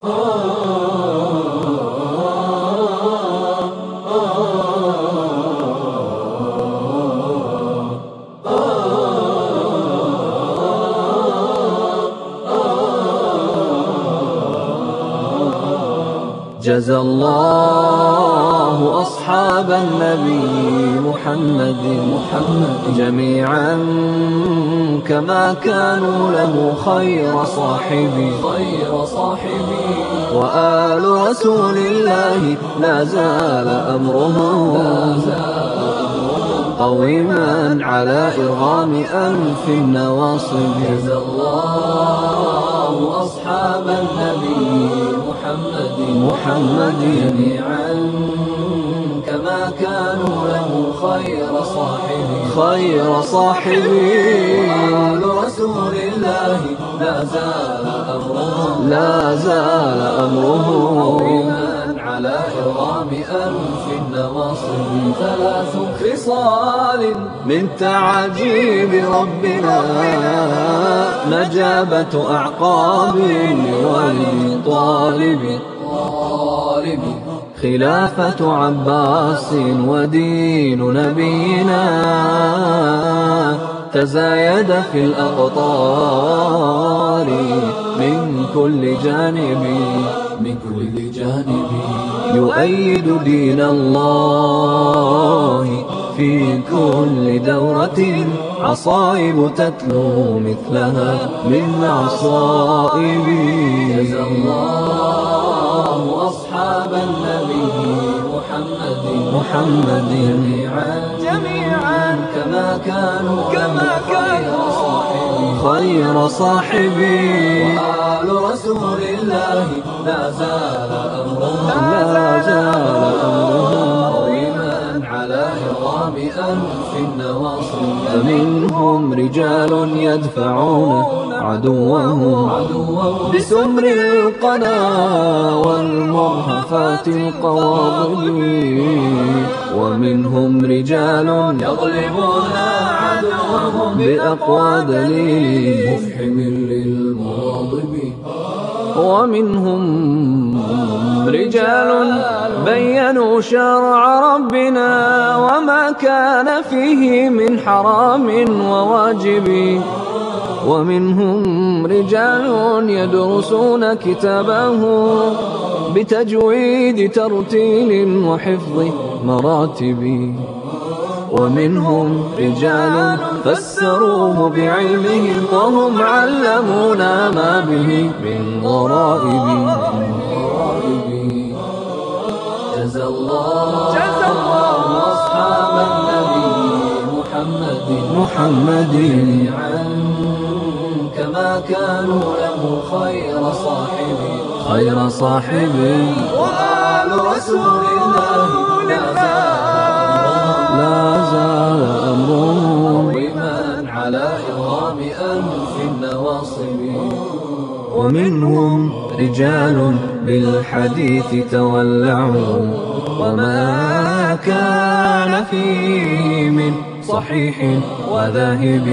جزى الله أصحاب النبي محمد جميعا كما كانوا له خير صاحبي وآل رسول الله لا زال أمرهم قويما على إرغام أنف النواصب. جزى الله أصحاب النبي محمد جميعا كما كانوا له خير صاحبي وآل رسول الله لا زال أمرهم قويما على إرغام أنف النواصب. 3 خصال من تعاجيب ربنا نجابة أعقاب لولي طالب خلافة عباس ودين نبينا تزايد في الأقطار من كل جانب يؤيد دين الله في كل دورة عصائب تتلو مثلها من عصائب. جزى الله أصحاب النبي محمد جميعا كما كانوا خير صاحبي وآل رسول الله لا زال أمرهم قويما على إرغام أنف النواصب. فمنهم رجال يدفعون عدوهم بسمر القنا والمرهفات القواضب ومنهم رجال يغلبون عدوهم بأقوى دليل مفحم للمواضب ومنهم رجال بينوا شرع ربنا وما كان فيه من حرام وواجب ومنهم رجال يدرسون كتابه بتجويد ترتيل وحفظ مراتب ومنهم رجال فسروه بعلمهم وهم علمونا ما به من غرائب. جزى الله أصحاب النبي محمد جميعا كما كانوا له خير صاحبي وآل رسول الله لا زال أمرهم قويما على إرغام أنف النواصب. ومنهم رجال بالحديث تولعوا وما كان فيه من صحيح وذاهب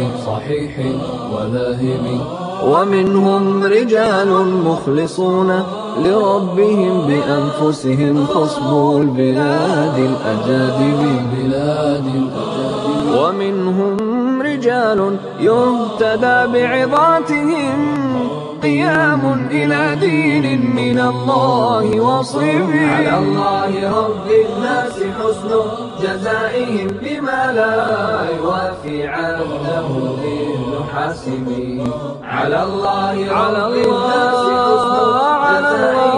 ومنهم رجال مخلصون لربهم بأنفسهم خصبوا البلاد الأجادب ومنهم رجال يهتدى بعظاتهم قيام إلى دين من الله وصيب. على الله رب الناس حسن جزائهم بما لا يوافي عهده للمحاسب. على الله رب الناس حسن جزائهم